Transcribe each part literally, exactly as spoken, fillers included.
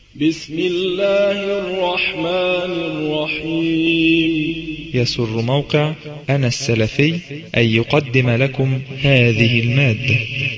بسم الله الرحمن الرحيم. يسر موقع أنا السلفي أن يقدم لكم هذه المادة.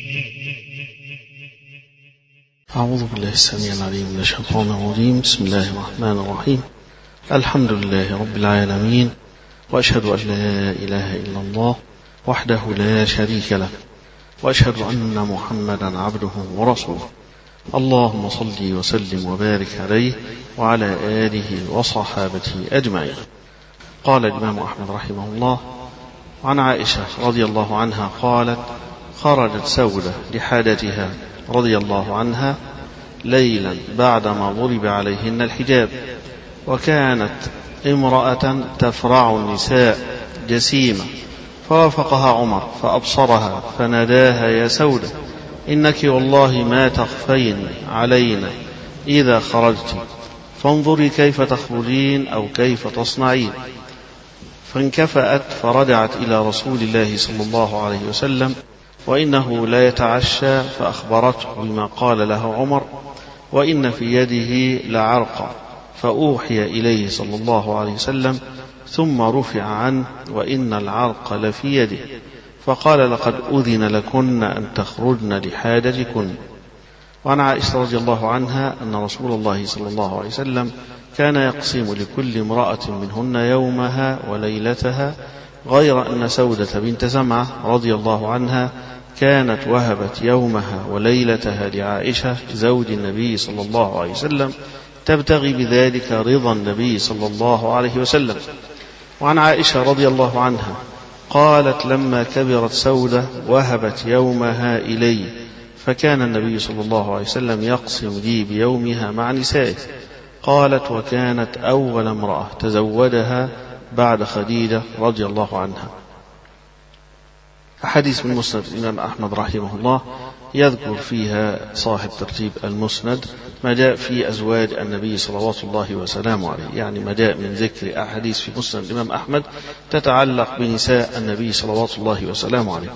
أعوذ بالله السميع العليم من الشيطان الرجيم. بسم الله الرحمن الرحيم. الحمد لله رب العالمين، وأشهد أن لا إله إلا الله وحده لا شريك له، وأشهد أن محمدا عبده ورسوله. اللهم صل وسلم وبارك عليه وعلى آله وصحابته أجمعين. قال الإمام أحمد رحمه الله: عن عائشة رضي الله عنها قالت: خرجت سودة لحاجتها رضي الله عنها ليلا بعدما ضرب عليهن الحجاب، وكانت امرأة تفرع النساء جسيمة، فوافقها عمر فأبصرها فناداها: يا سودة، إنك والله ما تخفين علينا إذا خرجت، فانظري كيف تخرجين أو كيف تصنعين. فانكفأت فرجعت إلى رسول الله صلى الله عليه وسلم وإنه لا يتعشى، فأخبرته بما قال له عمر، وإن في يده لعرقا، فأوحي إليه صلى الله عليه وسلم ثم رفع عنه وإن العرق لفي يده، فقال: لقد أذن لكن أن تخرجن لحاجتكن. وعن عائشة رضي الله عنها أن رسول الله صلى الله عليه وسلم كان يقسم لكل امرأة منهن يومها وليلتها، غير أن سودة بنت زمعة رضي الله عنها كانت وهبت يومها وليلتها لعائشة زوج النبي صلى الله عليه وسلم، تبتغي بذلك رضا النبي صلى الله عليه وسلم. وعن عائشة رضي الله عنها قالت: لما كبرت سودة وهبت يومها إلي، فكان النبي صلى الله عليه وسلم يقسم لي بيومها مع نسائه. قالت: وكانت أول امرأة تزوجها بعد خديجة رضي الله عنها. حديث من مسند الإمام أحمد رحمه الله يذكر فيها صاحب ترتيب المسند ما جاء في أزواج النبي صلوات الله وسلامه عليه، يعني ما جاء من ذكر أحاديث في مسند الإمام أحمد تتعلق بنساء النبي صلوات الله وسلامه عليه.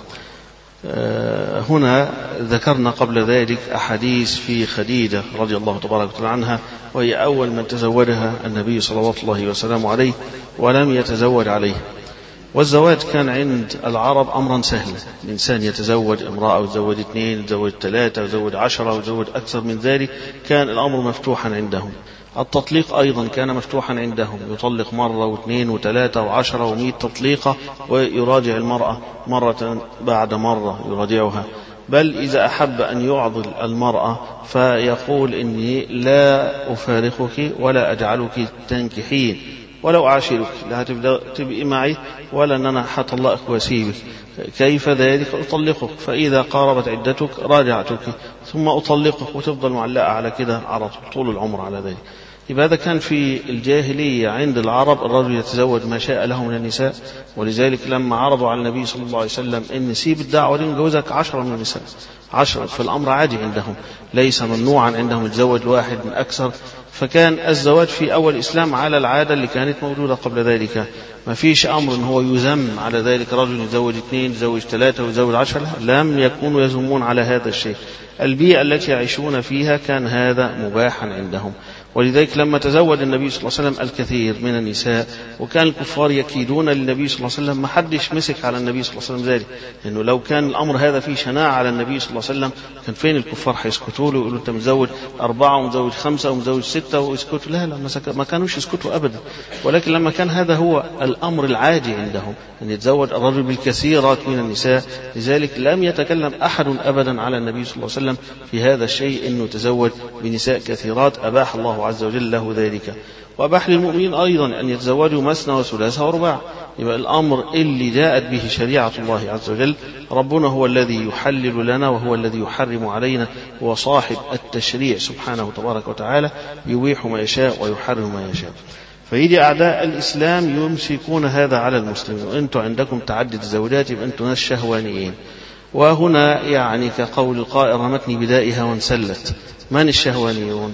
أه هنا ذكرنا قبل ذلك أحاديث في خديجة رضي الله تبارك وتعالى عنها، وهي أول من تزوجها النبي صلوات الله وسلامه عليه ولم يتزوج عليه. والزواج كان عند العرب أمرا سهلا، الإنسان يتزوج امرأة ويتزوج اثنين ويتزوج ثلاثة ويتزوج عشرة ويتزوج أكثر من ذلك، كان الأمر مفتوحا عندهم. التطليق أيضا كان مفتوحا عندهم، يطلق مرة واثنين وثلاثة وعشرة ومئة تطليقة، ويراجع المرأة مرة بعد مرة يراجعها، بل إذا أحب أن يعضل المرأة فيقول: إني لا أفارقك ولا أجعلك تنكحين ولو أعاشرك، لا تبقي معي ولا أن أنا حطلقك وأسيبك. كيف ذلك؟ أطلقك، فإذا قاربت عدتك راجعتك ثم أطلقك، وتفضل معلقة على كده على طول العمر على ذلك. يبقى هذا كان في الجاهلية عند العرب، الرجل يتزوج ما شاء له من النساء. ولذلك لما عرضوا على النبي صلى الله عليه وسلم إن سيب الدعوة دي نجوزك عشرة من النساء، عشرة، فالأمر عادي عندهم، ليس ممنوعا عندهم يتزوج واحد من أكثر. فكان الزواج في أول الإسلام على العادة اللي كانت موجودة قبل ذلك، ما فيش أمر إن هو يذم على ذلك، رجل يتزوج اثنين يتزوج ثلاثة ويتزوج عشرة، لم يكونوا يذمون على هذا الشيء. البيئة التي يعيشون فيها كان هذا مباحا عندهم. ولذلك لما تزوج النبي صلى الله عليه وسلم الكثير من النساء، وكان الكفار يكيدون للنبي صلى الله عليه وسلم، ما حدش مسك على النبي صلى الله عليه وسلم ذلك، لأنه لو كان الأمر هذا فيه شناعة على النبي صلى الله عليه وسلم كان فين الكفار حيسكتوا له ويقولوا: أنت مزوج أربعة ومزوج خمسة ومزوج ستة ويسكتوا؟ لا لا، ما كانوش يسكتوا أبدا. ولكن لما كان هذا هو الأمر العادي عندهم أن يتزوج الرجل بالكثيرات من النساء، لذلك لم يتكلم أحد أبدا على النبي صلى الله عليه وسلم في هذا الشيء، أنه تزوج بنساء كثيرات، أباح الله عز وجل له ذلك. وأباح للمؤمنين أيضا أن يتزوجوا مثنى وثلاث ورباع. يبقى الأمر اللي جاءت به شريعة الله عز وجل، ربنا هو الذي يحلل لنا وهو الذي يحرم علينا، هو صاحب التشريع سبحانه تبارك وتعالى، يبيح ما يشاء ويحرم ما يشاء. فيجي أعداء الإسلام يمسكون هذا على المسلمين، وأنتم عندكم تعدد الزوجات، يبقى أنتم ناس شهوانيين. وهنا يعني كقول القائل: رمتني بدائها وانسلت. من الشهوانيون؟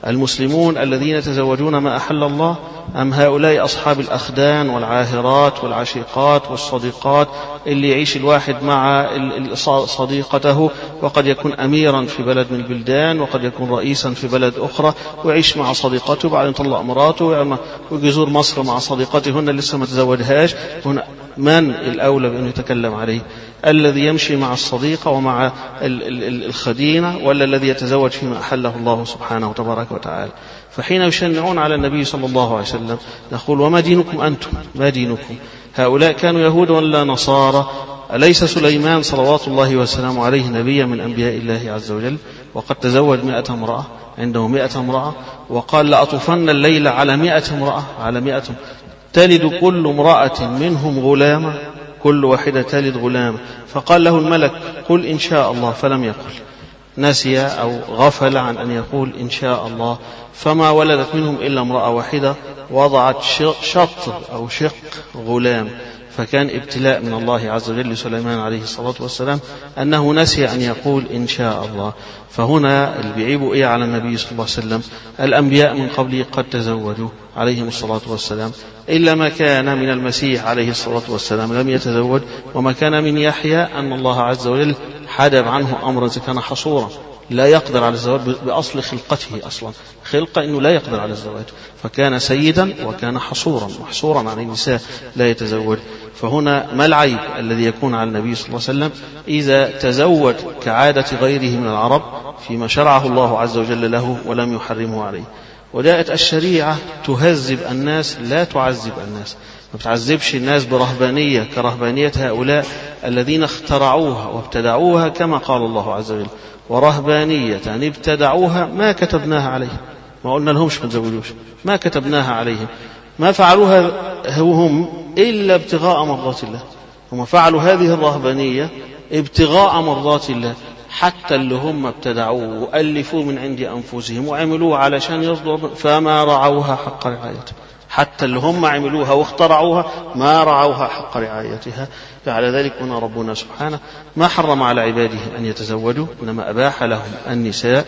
المسلمون الذين يتزوجون ما أحل الله أم هؤلاء أصحاب الأخدان والعاهرات والعشيقات والصديقات اللي يعيش الواحد مع صديقته وقد يكون أميرا في بلد من البلدان وقد يكون رئيسا في بلد أخرى ويعيش مع صديقته وبعدين يطلق مراته ويزور مصر مع صديقته هن لسه ما تزوجهاش. هنا من الأولى بأن يتكلم عليه؟ الذي يمشي مع الصديقة ومع الخدينة ولا الذي يتزوج فيما أحله الله سبحانه تبارك وتعالى؟ فحين يشنعون على النبي صلى الله عليه وسلم نقول وما دينكم أنتم؟ ما دينكم؟ هؤلاء كانوا يهود ولا نصارى؟ أليس سليمان صلوات الله وسلامه عليه نبيا من أنبياء الله عز وجل وقد تزوج مئة امرأة، عنده مئة امرأة، وقال لأطوفن الليل على مئة امرأة، على مئة تلد كل امرأة منهم غلامة، كل واحدة تلد غلامة. فقال له الملك قل إن شاء الله، فلم يقل، نسي أو غفل عن أن يقول إن شاء الله، فما ولدت منهم إلا امرأة واحدة وضعت شطر أو شق غلام. فكان ابتلاء من الله عز وجل لسليمان عليه الصلاة والسلام أنه نسي أن يقول إن شاء الله. فهنا اللي بيعيبوا إيه على النبي صلى الله عليه وسلم؟ الأنبياء من قبله قد تزوجوا عليهم الصلاة والسلام، إلا ما كان من المسيح عليه الصلاة والسلام لم يتزوج، وما كان من يحيى أن الله عز وجل حدب عنه أمرا كان حصورا لا يقدر على الزواج بأصل خلقته، أصلا خلقة أنه لا يقدر على الزواج، فكان سيدا وكان حصورا محصورا عن النساء لا يتزوج. فهنا ما العيب الذي يكون على النبي صلى الله عليه وسلم إذا تزوج كعادة غيره من العرب فيما شرعه الله عز وجل له ولم يحرمه عليه؟ وجاءت الشريعة تهذب الناس لا تعذب الناس، ما بتعذبش الناس برهبانية كرهبانية هؤلاء الذين اخترعوها وابتدعوها كما قال الله عز وجل ورهبانية يعني ابتدعوها ما كتبناها عليهم، ما قلنا لهمش ما تزوجوش، ما كتبناها عليهم، ما فعلوها هم إلا ابتغاء مرضات الله، هم فعلوا هذه الرهبانية ابتغاء مرضات الله، حتى اللي هم ابتدعوه وألفوه من عند أنفسهم وعملوه علشان يرضوا فما رعوها حق رعايته، حتى اللي هم عملوها واخترعوها ما رعوها حق رعايتها. فعلى ذلك هنا ربنا سبحانه ما حرم على عباده أن يتزوجوا، إنما أباح لهم النساء،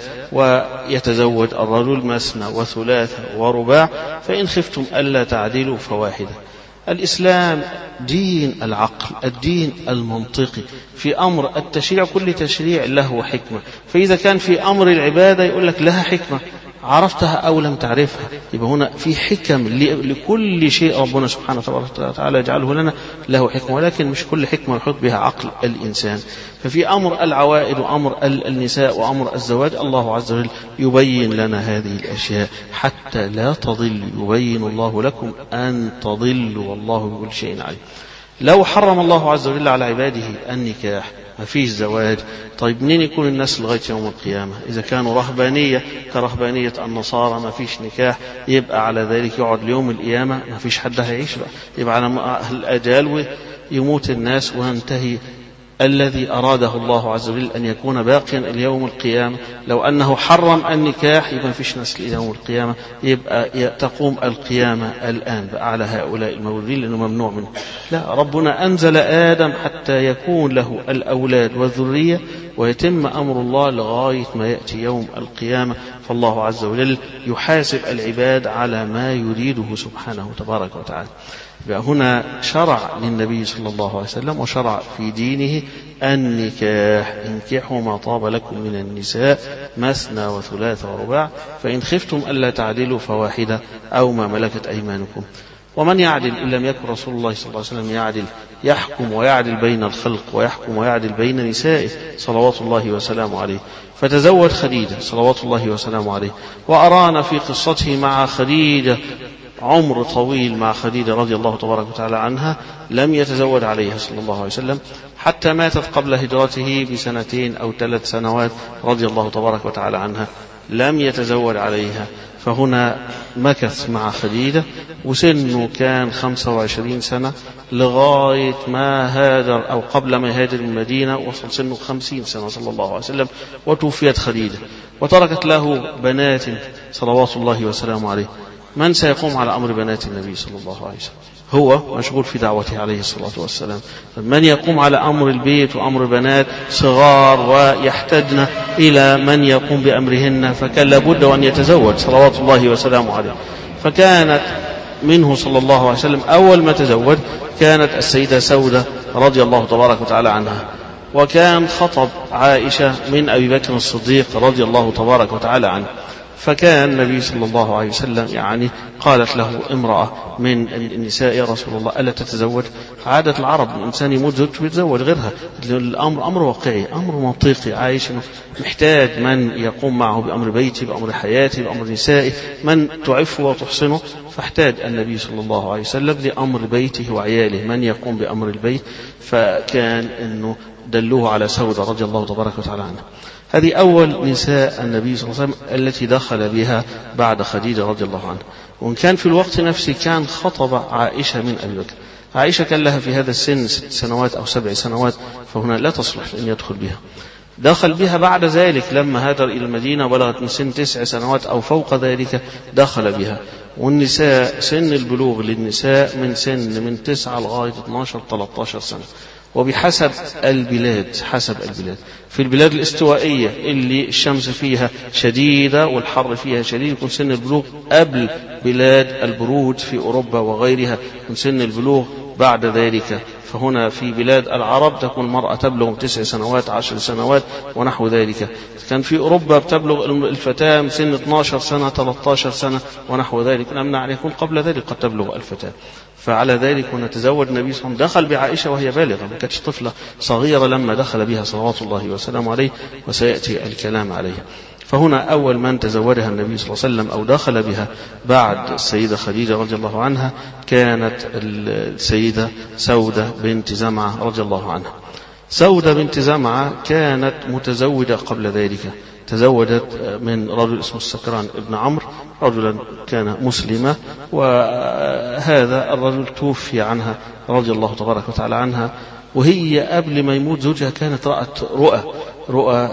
ويتزوج الرجل مثنى وثلاث ورباع، فإن خفتم ألا تعدلوا فواحدة. الإسلام دين العقل، الدين المنطقي. في أمر التشريع كل تشريع له حكمة، فإذا كان في أمر العبادة يقول لك لها حكمة عرفتها أو لم تعرفها، يبقى هنا في حكم لكل شيء ربنا سبحانه وتعالى يجعله لنا له حكمة، ولكن مش كل حكمة يحط بها عقل الإنسان. ففي أمر العوائد وأمر النساء وأمر الزواج الله عز وجل يبين لنا هذه الأشياء حتى لا تضل، يبين الله لكم أن تضلوا والله بكل شيء عليم. لو حرم الله عز وجل على عباده النكاح ما فيش زواج، طيب منين يكون الناس لغاية يوم القيامة؟ إذا كانوا رهبانية كرهبانية النصارى ما فيش نكاح، يبقى على ذلك يقعد ليوم القيامة ما فيش حد هيعيش بقى، يبقى على الأجال ويموت الناس وينتهي الذي أراده الله عز وجل أن يكون باقيا اليوم القيامة. لو أنه حرم النكاح يبقى فيش نسل إلى يوم القيامة، يبقى تقوم القيامة الآن بقى على هؤلاء المولودين لأنه ممنوع منه. لا، ربنا أنزل آدم حتى يكون له الأولاد والذرية ويتم أمر الله لغاية ما يأتي يوم القيامة. فالله عز وجل يحاسب العباد على ما يريده سبحانه تبارك وتعالى. هنا شرع للنبي صلى الله عليه وسلم وشرع في دينه النكاح، انكحوا ما طاب لكم من النساء مثنى وثلاث ورباع، فإن خفتم ألا تعدلوا فواحدة أو ما ملكت أيمانكم. ومن يعدل إن لم يكن رسول الله صلى الله عليه وسلم يعدل، يحكم ويعدل بين الخلق ويحكم ويعدل بين نسائه صلوات الله وسلامه عليه. فتزوج خديجة صلوات الله وسلامه عليه، وأرانا في قصته مع خديجة عمر طويل مع خديجة رضي الله تبارك وتعالى عنها، لم يتزوج عليها صلى الله عليه وسلم حتى ماتت قبل هجرته بسنتين أو ثلاث سنوات رضي الله تبارك وتعالى عنها، لم يتزوج عليها. فهنا مكث مع خديجة وسنه كان خمسة وعشرين سنة لغاية ما هاجر أو قبل ما يهاجر من المدينة، وصل سنه خمسين سنة صلى الله عليه وسلم، وتوفيت خديجة وتركت له بنات صلوات الله وسلامه عليه. من سيقوم على أمر بنات النبي صلى الله عليه وسلم؟ هو مشغول في دعوته عليه الصلاة والسلام. من يقوم على أمر البيت وأمر بنات صغار ويحتاجن إلى من يقوم بأمرهن؟ فكان لابد أن يتزوج صلوات الله وسلامه عليه. فكانت منه صلى الله عليه وسلم أول ما تزوج كانت السيدة سودة رضي الله تبارك وتعالى عنها، وكان خطب عائشة من أبي بكر الصديق رضي الله تبارك وتعالى عنه. فكان النبي صلى الله عليه وسلم يعني قالت له امرأة من النساء: يا رسول الله ألا تتزوج؟ عادة العرب الإنسان يموت زوجته يتزوج غيرها. الأمر أمر واقعي، أمر منطقي، عايش محتاج من يقوم معه بأمر بيته، بأمر حياته، بأمر نسائه، من تعفه وتحسنه. فاحتاج النبي صلى الله عليه وسلم لأمر بيته وعياله من يقوم بأمر البيت، فكان أنه دلوه على سودة رضي الله تبارك وتعالى عنها. هذه أول نساء النبي صلى الله عليه وسلم التي دخل بها بعد خديجة رضي الله عنها. وإن كان في الوقت نفسه كان خطب عائشة من أبي بكر. عائشة كان لها في هذا السن ست سنوات أو سبع سنوات، فهنا لا تصلح أن يدخل بها. دخل بها بعد ذلك لما هاجر إلى المدينة بلغت من سن تسع سنوات أو فوق ذلك دخل بها. والنساء سن البلوغ للنساء من سن من تسعة لغاية اثنا عشر ثلاثة عشر سنة، وبحسب البلاد. حسب البلاد في البلاد الاستوائية اللي الشمس فيها شديدة والحر فيها شديد يكون سن البلوغ قبل بلاد البرود في أوروبا وغيرها يكون سن البلوغ بعد ذلك. فهنا في بلاد العرب تكون المرأة تبلغ تسع سنوات عشر سنوات ونحو ذلك. كان في أوروبا بتبلغ الفتاة من سن اثنا عشر سنة ثلاثة عشر سنة ونحو ذلك. نمنع يكون قبل ذلك قد تبلغ الفتاة. فعلى ذلك ونتزوج النبي صلى الله عليه وسلم. دخل بعائشة وهي بالغة، ما كانتش طفلة صغيرة لما دخل بها صلوات الله وسلامه عليه، وسيأتي الكلام عليه. فهنا أول من تزوجها النبي صلى الله عليه وسلم أو دخل بها بعد السيدة خديجة رضي الله عنها كانت السيدة سودة بنت زمعة رضي الله عنها. سودة بنت زمعة كانت متزوجة قبل ذلك، تزوجت من رجل اسمه السكران ابن عمرو، رجلا كان مسلما، وهذا الرجل توفي عنها رضي الله تبارك وتعالى عنها. وهي قبل ما يموت زوجها كانت رأت رؤى رؤى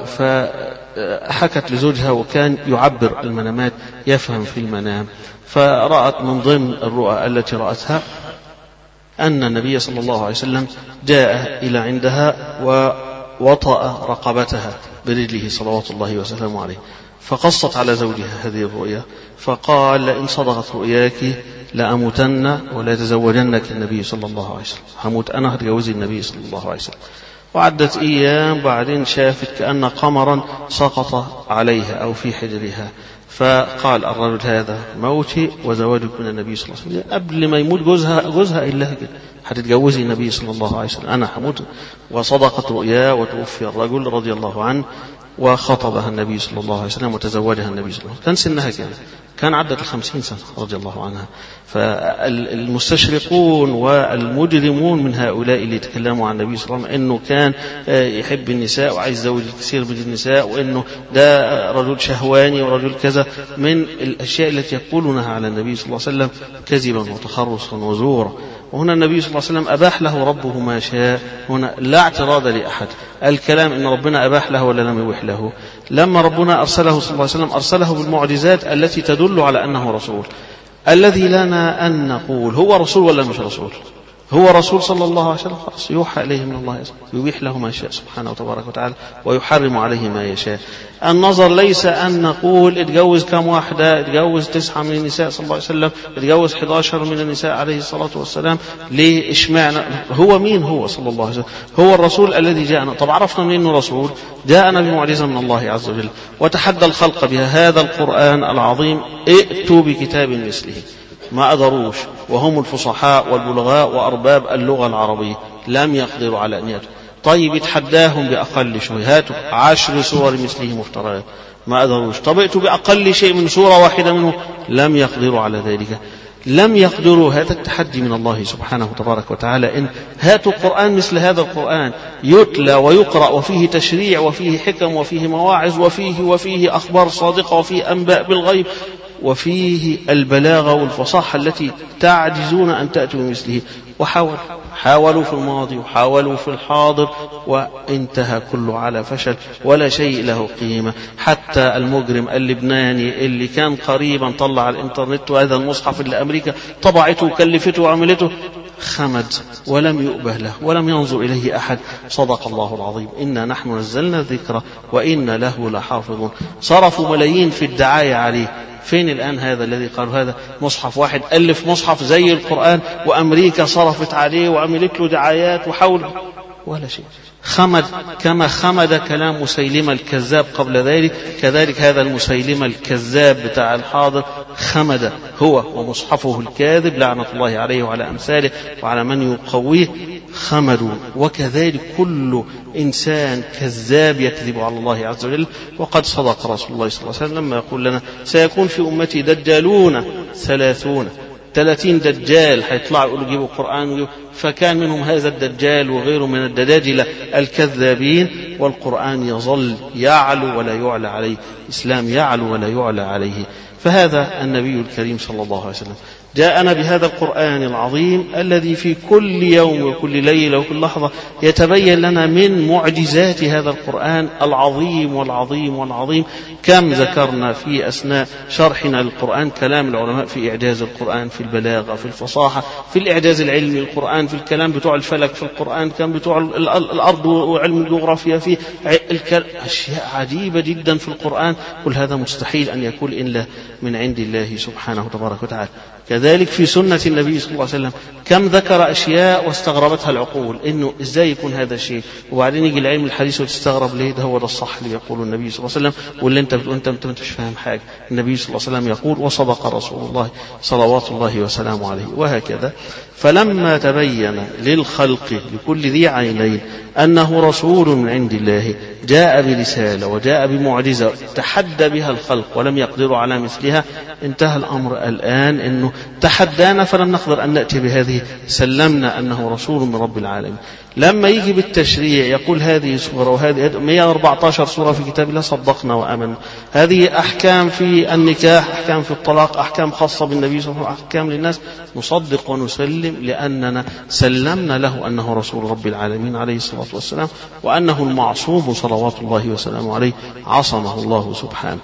فحكت لزوجها، وكان يعبر المنامات يفهم في المنام. فرأت من ضمن الرؤى التي رأتها أن النبي صلى الله عليه وسلم جاء إلى عندها ووطأ رقبتها برجله صلوات الله وسلامه عليه. فقصت على زوجها هذه الرؤيا فقال: لئن صدقت رؤياك لأموتن ولا يتزوجنك النبي صلى الله عليه وسلم. هموت أنا هتجوزي النبي صلى الله عليه وسلم. وعدت أيام بعدين شافت كأن قمرا سقط عليها أو في حجرها. فقال الرجل: هذا موتي وزواجك من النبي صلى الله عليه وسلم. قبل ما يموت جوزها جوزها إلا كده هتتجوزي النبي صلى الله عليه وسلم، أنا هموت. وصدقت رؤيا وتوفي الرجل رضي الله عنه، وخطبها النبي صلى الله عليه وسلم وتزوجها النبي صلى الله عليه وسلم. كان سنها كان كان عدت الخمسين سنة رضي الله عنها. فالمستشرقون والمجرمون من هؤلاء اللي يتكلموا عن النبي صلى الله عليه وسلم إنه كان يحب النساء وعايز زوج كثير من النساء، وإنه ده رجل شهواني ورجل كذا، من الأشياء التي يقولونها على النبي صلى الله عليه وسلم كذبا وتخرصا وزورا. وهنا النبي صلى الله عليه وسلم أباح له ربه ما شاء، هنا لا اعتراض لأحد. الكلام إن ربنا أباح له ولا لم يبح له. لما ربنا أرسله صلى الله عليه وسلم أرسله بالمعجزات التي تدل على أنه رسول. الذي لنا أن نقول هو رسول ولا مش رسول. هو رسول صلى الله عليه وسلم، خلاص يوحى إليه من الله، يبيح له ما يشاء سبحانه وتبارك وتعالى ويحرم عليه ما يشاء. النظر ليس أن نقول اتجوز كم واحدة، اتجوز تسعة من النساء صلى الله عليه وسلم، اتجوز أحد عشر من النساء عليه الصلاة والسلام. ليه؟ اشمعنا؟ هو مين هو صلى الله عليه وسلم؟ هو الرسول الذي جاءنا. طب عرفنا منين انه رسول؟ جاءنا بمعجزة من الله عز وجل وتحدى الخلق بها. هذا القرآن العظيم ائتوا بكتاب مثله. ما قدروش، وهم الفصحاء والبلغاء وأرباب اللغة العربية لم يقدروا على أن يأتوا. طيب يتحداهم بأقل شيء، هاتوا عشر سور مثله مفتريات، ما قدروش. طب ائتوا بأقل شيء من سورة واحدة منه، لم يقدروا على ذلك. لم يقدروا. هذا التحدي من الله سبحانه وتبارك وتعالى، إن هاتوا القرآن مثل هذا القرآن يتلى ويقرأ وفيه تشريع وفيه حكم وفيه مواعظ وفيه وفيه أخبار صادقة وفيه أنباء بالغيب وفيه البلاغة والفصاحة التي تعجزون أن تأتوا بمثله. وحاولوا حاولوا في الماضي وحاولوا في الحاضر وانتهى كله على فشل ولا شيء له قيمة. حتى المجرم اللبناني اللي كان قريبا طلع على الانترنت وهذا المصحف اللي أمريكا طبعته وكلفته وعملته خمد ولم يؤبه له ولم ينظر إليه أحد. صدق الله العظيم. إنا نحن نزلنا الذكر وإنا له لحافظون. صرفوا ملايين في الدعاية عليه. فين الآن هذا الذي قالوا هذا مصحف واحد ألف مصحف زي القرآن وأمريكا صرفت عليه وعملت له دعايات وحاول ولا شيء. خمد كما خمد كلام مسيلمة الكذاب قبل ذلك، كذلك هذا المسيلمة الكذاب بتاع الحاضر خمد هو ومصحفه الكاذب لعنة الله عليه وعلى أمثاله وعلى من يقويه خمدوا. وكذلك كل إنسان كذاب يكذب على الله عز وجل. وقد صدق رسول الله صلى الله عليه وسلم لما يقول لنا سيكون في أمتي دجالون ثلاثون ثلاثين دجال هيطلعوا يقولوا جيبوا القرآن، فكان منهم هذا الدجال وغيره من الدجاجلة الكذابين. والقرآن يظل يعلو ولا يعلى عليه، الإسلام يعلو ولا يعلى عليه. فهذا النبي الكريم صلى الله عليه وسلم جاءنا بهذا القرآن العظيم الذي في كل يوم وكل ليلة وكل لحظة يتبين لنا من معجزات هذا القرآن العظيم والعظيم والعظيم. كم ذكرنا في أثناء شرحنا للقرآن كلام العلماء في إعجاز القرآن، في البلاغة، في الفصاحة، في الإعجاز العلمي للقرآن، في الكلام بتوع الفلك في القرآن، كم بتوع الأرض وعلم الجغرافيا، في أشياء عجيبة جدا في القرآن. كل هذا مستحيل أن يكون إلا من عند الله سبحانه وتبارك وتعالى. كذلك في سنة النبي صلى الله عليه وسلم كم ذكر أشياء واستغربتها العقول إنه إزاي يكون هذا الشيء، وبعدين يجي العلم الحديث وتستغرب ليه ده هو ده الصح اللي يقوله النبي صلى الله عليه وسلم، واللي أنت بتقول أنت أنت مش فاهم حاجة. النبي صلى الله عليه وسلم يقول وصدق رسول الله صلوات الله وسلامه عليه. وهكذا فلما تبين للخلق لكل ذي عينين أنه رسول من عند الله جاء برسالة وجاء بمعجزة تحدى بها الخلق ولم يقدروا على مثلها، انتهى الأمر الآن أنه تحدانا فلم نقدر أن نأتي بهذه، سلمنا أنه رسول من رب العالمين. لما يجي بالتشريع يقول هذه سورة وهذه مئة وأربعة عشر سورة في كتاب الله صدقنا وآمنا. هذه أحكام في النكاح، أحكام في الطلاق، أحكام خاصة بالنبي صلى الله عليه وسلم، أحكام للناس، نصدق ونسلم لأننا سلمنا له أنه رسول رب العالمين عليه الصلاة والسلام، وأنه المعصوم صلوات الله وسلامه عليه عصمه الله سبحانه.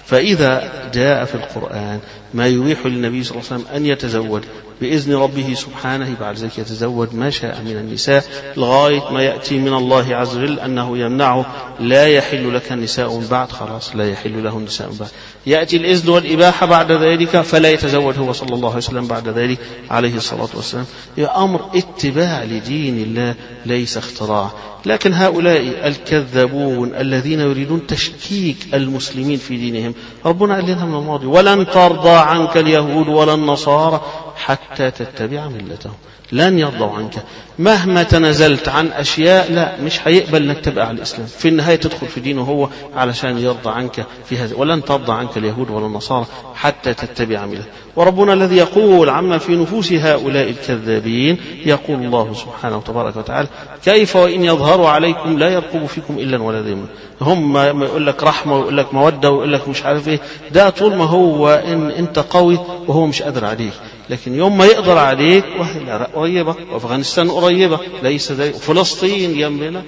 فإذا جاء في القرآن ما يبيح للنبي صلى الله عليه وسلم أن يتزوج بإذن ربه سبحانه، بعد ذلك يتزوج ما شاء من النساء لغاية ما يأتي من الله عز وجل أنه يمنعه لا يحل لك النساء بعد، خلاص لا يحل له النساء بعد. يأتي الإذن والإباحة بعد ذلك فلا يتزوج هو صلى الله عليه وسلم بعد ذلك عليه الصلاة والسلام. يا أمر اتباع لدين الله ليس اختراع. لكن هؤلاء الكذابون الذين يريدون تشكيك المسلمين في دينهم، ربنا قال لنا من الماضي ولن ترضى عنك اليهود ولا النصارى حتى تتبع ملتهم. لن يرضوا عنك مهما تنزلت عن أشياء، لا مش هيقبل انك تبقى على الإسلام، في النهاية تدخل في دينه هو علشان يرضى عنك في هذا. ولن ترضى عنك اليهود ولا النصارى حتى تتبع ملتهم. وربنا الذي يقول عما في نفوس هؤلاء الكذابين يقول الله سبحانه وتبارك وتعالى كيف وإن يظهروا عليكم لا يرقبوا فيكم إلا ولا ذمة. هم ما يقول لك رحمة ويقول لك مودة ويقول لك مش عارف ايه، ده طول ما هو إن انت قوي وهو مش قادر عليك. لكن يوم ما يقدر عليك، العراق قريبة وأفغانستان قريبة ليس ذلك، فلسطين جنبنا،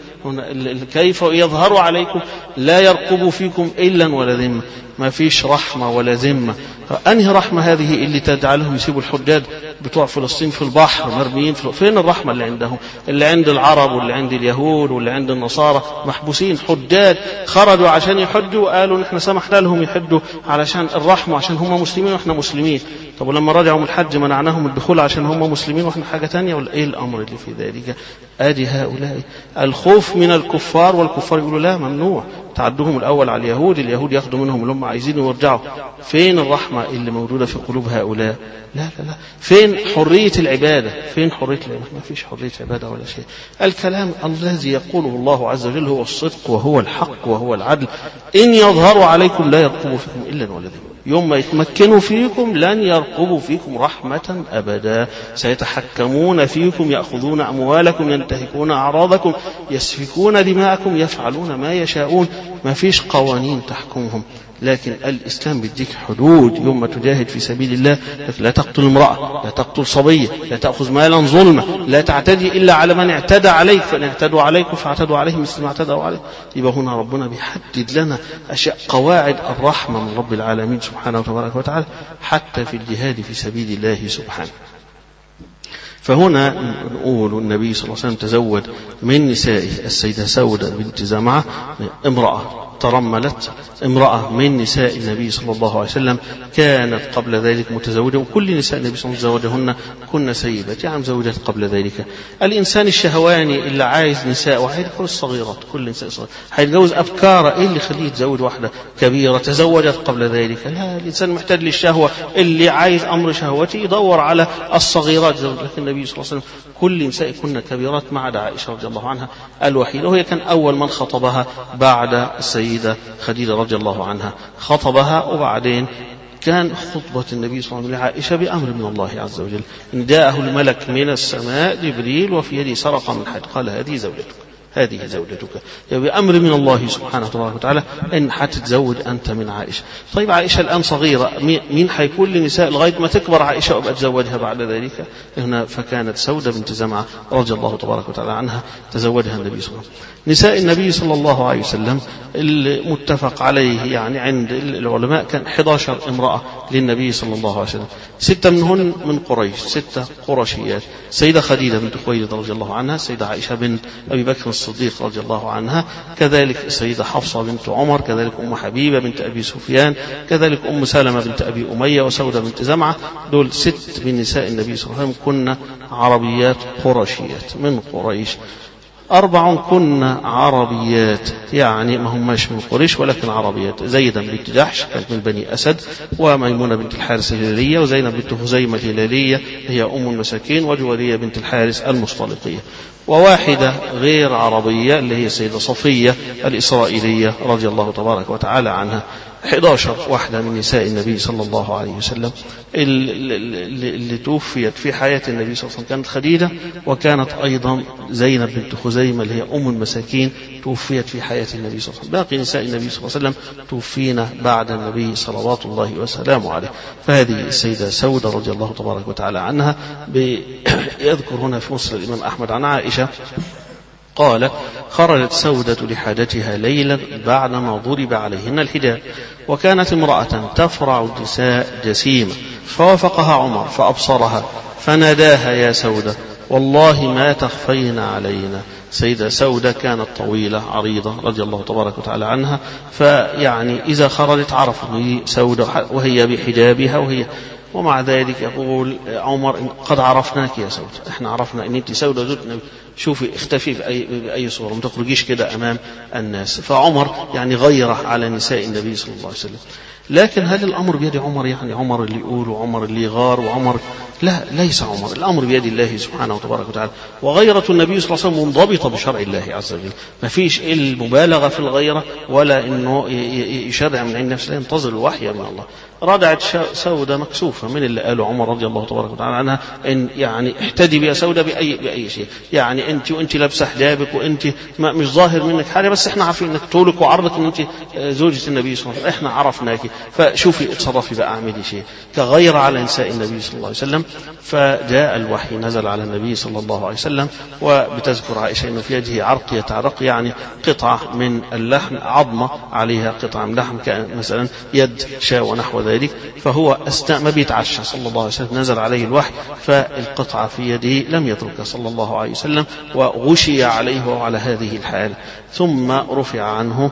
كيف يظهروا عليكم لا يرقبوا فيكم إلا ولا ذمة. ما فيش رحمة ولا ذمة. أنهي رحمة هذه اللي تجعلهم يسيبوا الحجاج بتوع فلسطين في البحر مرميين في... فين الرحمة اللي عندهم؟ اللي عند العرب واللي عند اليهود واللي عند النصارى محبوسين حجاج خرجوا عشان يحجوا وقالوا نحن سمحنا لهم يحجوا علشان الرحمة، عشان هم مسلمين واحنا مسلمين. طب ولما رجعوا من الحج منعناهم الدخول عشان هم مسلمين واحنا حاجة تانية، ولا ايه الأمر اللي في ذلك؟ ادي هؤلاء الخوف من الكفار، والكفار يقولوا لا ممنوع تعدهم الأول على اليهود، اليهود ياخدوا منهم اللي هم عايزين ويرجعوا. فين الرحمة اللي موجودة في قلوب هؤلاء؟ لا لا لا. فين حرية العبادة؟ فين حرية العبادة؟ ما فيش حرية عبادة ولا شيء. الكلام الذي يقوله الله عز وجل هو الصدق وهو الحق وهو العدل. إن يظهروا عليكم لا يرقبوا فيكم إلا ولا ذمة. يوم ما يتمكنوا فيكم لن يرقبوا فيكم رحمة أبدا. سيتحكمون فيكم، يأخذون أموالكم، ينتهكون أعراضكم، يسفكون دماءكم، يفعلون ما يشاءون. ما فيش قوانين تحكمهم. لكن الإسلام بيديك حدود يوم ما تجاهد في سبيل الله. لا تقتل امرأة، لا تقتل صبية، لا تأخذ مالا ظلما، لا تعتدي إلا على من اعتدى عليك، فإن اعتدوا عليكم فاعتدوا عليه مثل ما اعتدوا عليه. يبقى هنا ربنا بيحدد لنا أشياء، قواعد الرحمة من رب العالمين سبحانه وتبارك وتعالى حتى في الجهاد في سبيل الله سبحانه. فهنا نقول النبي صلى الله عليه وسلم تزوج من نسائه السيدة سودة بنت زمعة، امرأة ترملت، امرأة من نساء النبي صلى الله عليه وسلم كانت قبل ذلك متزوجة، وكل نساء النبي صلى الله عليه وسلم زوجهن كن سيبات، يعني زوجات قبل ذلك. الإنسان الشهواني اللي عايز نساء وهيتجوز صغيرات، كل نساء صغيرة هيتجوز أبكار، إيه اللي يخليه يتزوج واحدة كبيرة تزوجت قبل ذلك؟ لا، الإنسان محتاج للشهوة، اللي عايز أمر شهوتي يدور على الصغيرات. لكن النبي صلى الله عليه وسلم كل نساء كن كبيرات ما عدا عائشة رضي الله عنها الوحيدة، وهي كان أول من خطبها بعد السيدة خديجة رضي الله عنها، خطبها وبعدين كان خطبة النبي صلى الله عليه وسلم لعائشة بأمر من الله عز وجل، إن جاءه الملك من السماء جبريل وفي يده سرقة من حديد قال هذه زوجتك، هذه زوجتك، يعني بأمر من الله سبحانه وتعالى إن حتتزوج أنت من عائشة. طيب عائشة الآن صغيرة، مين حيكون لنساء لغاية ما تكبر عائشة وأتزوجها بعد ذلك؟ هنا فكانت سودة بنت زمعة رضي الله تبارك وتعالى عنها تزوجها النبي صلى الله عليه وسلم. نساء النبي صلى الله عليه وسلم المتفق عليه يعني عند العلماء كان إحدى عشرة امرأة للنبي صلى الله عليه وسلم، ستة منهن من قريش، ستة قرشيات، سيدة خديجة بنت خويلد رضي الله عنها، سيدة عائشة بنت أبي بكر الصديق رضي الله عنها، كذلك السيدة حفصة بنت عمر، كذلك أم حبيبة بنت أبي سفيان، كذلك أم سلمة بنت أبي أمية، وسودة بنت زمعة. دول ست من نساء النبي صلى الله عليه وسلم كنا عربيات قرشيات من قريش. أربع كنا عربيات، يعني ما هماش من قريش ولكن عربيات، زينب بنت جحش كانت من بني أسد، وميمونة بنت الحارث الهلالية، وزينب بنت خزيمة الهلالية هي أم المساكين، وجويرية بنت الحارث المصطلقية. وواحدة غير عربية اللي هي السيدة صفية الإسرائيلية رضي الله تبارك وتعالى عنها. إحدى عشرة واحدة من نساء النبي صلى الله عليه وسلم اللي توفيت في حياة النبي صلى الله عليه وسلم كانت خديجة، وكانت أيضا زينب بنت خزيمة اللي هي أم المساكين توفيت في حياة النبي صلى الله عليه وسلم. باقي نساء النبي صلى الله عليه وسلم توفينا بعد النبي صلوات الله وسلامه عليه. فهذه السيدة سودة رضي الله تبارك وتعالى عنها يذكر هنا في مسند الإمام أحمد عن عائشة قال خرجت سودة لحاجتها ليلا بعدما ضرب عليهن الحجاب، وكانت امرأة تفرع النساء جسيمة، فوافقها عمر فأبصرها فناداها يا سودة والله ما تخفين علينا. سيدة سودة كانت طويلة عريضة رضي الله تبارك وتعالى عنها، فيعني إذا خرجت عرفوا سودة وهي بحجابها، وهي ومع ذلك يقول عمر قد عرفناك يا سودة، احنا عرفنا ان انت سودة زوجة النبي، شوفي اختفي بأي, بأي صورة، ما تخرجيش كده أمام الناس. فعمر يعني غيره على نساء النبي صلى الله عليه وسلم. لكن هل الأمر بيد عمر؟ يعني عمر اللي يقول وعمر اللي يغار وعمر لا، ليس عمر، الأمر بيد الله سبحانه وتبارك وتعالى. وغيرة النبي صلى الله عليه وسلم منضبطة بشرع الله عز وجل، ما فيش المبالغة في الغيرة ولا إنه يشرع من عند نفسه، ينتظر الوحي من الله. رضعت سودة مكسوفة من اللي قاله عمر رضي الله تبارك وتعالى عنها، إن يعني احتدي بها سودة بأي بأي شيء، يعني أنت وأنت لابسة حجابك وأنت ما مش ظاهر منك حاجة، بس إحنا عارفين إنك طولك وعرضك إن أنت زوجة النبي صلى الله عليه وسلم، إحنا عرفناك، فشوفي اتصرفي بقى اعملي شيء كغير على نساء النبي صلى الله عليه وسلم. فجاء الوحي نزل على النبي صلى الله عليه وسلم، وبتذكر عائشة إنه في يده عرق يتعرق، يعني قطعة من اللحم، عظمة عليها قطعة من لحم كان مثلا يد شاة ونحو ذلك، فهو أستاء ما بيتعشى صلى الله عليه وسلم، نزل عليه الوحي فالقطعة في يده لم يتركها صلى الله عليه وسلم، وغشي عليه وعلى هذه الحال، ثم رفع عنه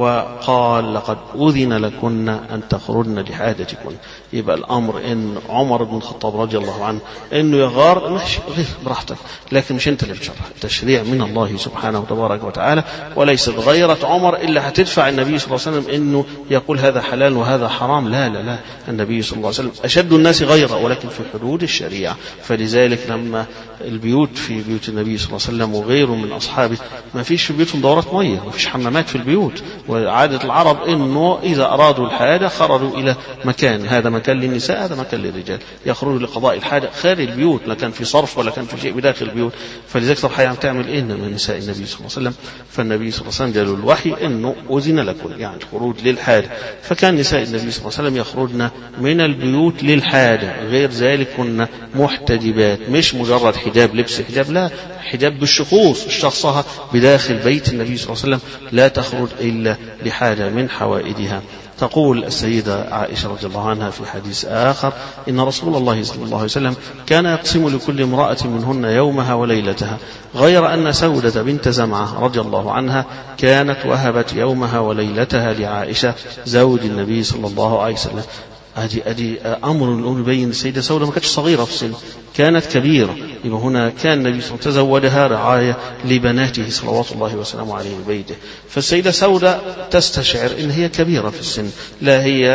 وقال لقد أذن لكن أن تخرجن لحاجتكن. يبقى الأمر إن عمر بن الخطاب رضي الله عنه إنه يغار ماشي غير براحتك، لكن مش أنت اللي بتشرع، تشريع من الله سبحانه وتبارك وتعالى، وليس بغيرة عمر إلا هتدفع النبي صلى الله عليه وسلم إنه يقول هذا حلال وهذا حرام. لا لا لا نهى النبي صلى الله عليه وسلم أشد الناس غيره ولكن في حدود الشريعة. فلذلك لما البيوت في بيوت النبي صلى الله عليه وسلم وغيره من أصحابه ما فيش في بيوتهم دورات مية، ما فيش حمامات في البيوت، وعادة العرب إنه إذا أرادوا الحاجة خرجوا إلى مكان، هذا مكان للنساء هذا مكان للرجال، يخرجوا لقضاء الحاجة خارج البيوت، لا كان في صرف ولا كان في شيء بداخل البيوت. فلذلك طب حيعمل تعمل إيه من نساء النبي صلى الله عليه وسلم؟ فالنبي صلى الله عليه وسلم جاء الوحي إنه أذن لكم يعني خروج للحاجة. فكان نساء النبي صلى الله عليه وسلم يخرجن من البيوت للحاجة، غير ذلك كنا محتجبات، مش مجرد حجاب لبس حجاب، لا حجاب بالشخوص شخصها بداخل بيت النبي صلى الله عليه وسلم، لا تخرج إلا لحاجة من حوائجها. تقول السيدة عائشة رضي الله عنها في حديث آخر إن رسول الله صلى الله عليه وسلم كان يقسم لكل امرأة منهن يومها وليلتها، غير أن سودة بنت زمعة رضي الله عنها كانت وهبت يومها وليلتها لعائشة زوج النبي صلى الله عليه وسلم. أدي أدي أمر يبين السيدة سودة ما كانتش صغيرة في السن، كانت كبيرة. يبقى هنا كان النبي صلى الله عليه وسلم تزوجها رعاية لبناته صلوات الله وسلامه عليه بيته. فالسيدة سودة تستشعر إن هي كبيرة في السن، لا هي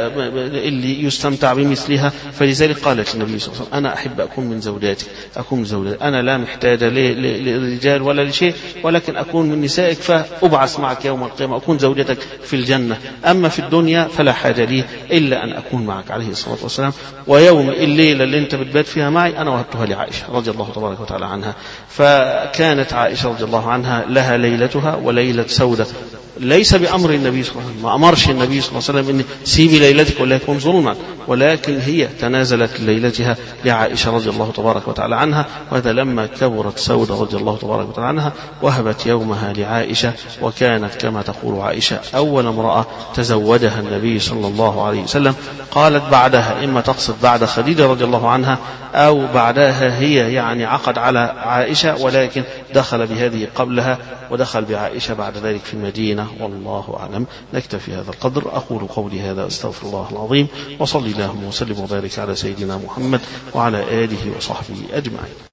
اللي يستمتع بمثلها. فلذلك قالت النبي صلى الله عليه وسلم أنا أحب أكون من زوجاتك، أكون من زوجاتك، أنا لا محتاجة للرجال ولا لشيء، ولكن أكون من نسائك فأبعث معك يوم القيامة، أكون زوجتك في الجنة، أما في الدنيا فلا حاجة لي إلا أن أكون معك عليه الصلاة والسلام. ويوم الليلة اللي أنت بتبات فيها معي أنا وهبتها لعائشة رضي الله تبارك وتعالى عنها. فكانت عائشة رضي الله عنها لها ليلتها وليلة سودة، ليس بأمر النبي صلى الله عليه وسلم، ما أمرش النبي صلى الله عليه وسلم إن سيبي ليلتك ولا يكون ظلما، ولكن هي تنازلت ليلتها لعائشة رضي الله تبارك وتعالى عنها. وهذا لما كبرت سودة رضي الله تبارك وتعالى عنها وهبت يومها لعائشة، وكانت كما تقول عائشة أول امرأة تزوجها النبي صلى الله عليه وسلم. قالت بعدها، إما تقصد بعد خديجة رضي الله عنها أو بعدها هي يعني عقد على عائشة، ولكن دخل بهذه قبلها ودخل بعائشة بعد ذلك في المدينة، والله أعلم. نكتفي هذا القدر. أقول قولي هذا أستغفر الله العظيم، وصلي اللهم وسلم وبارك على سيدنا محمد وعلى آله وصحبه أجمعين.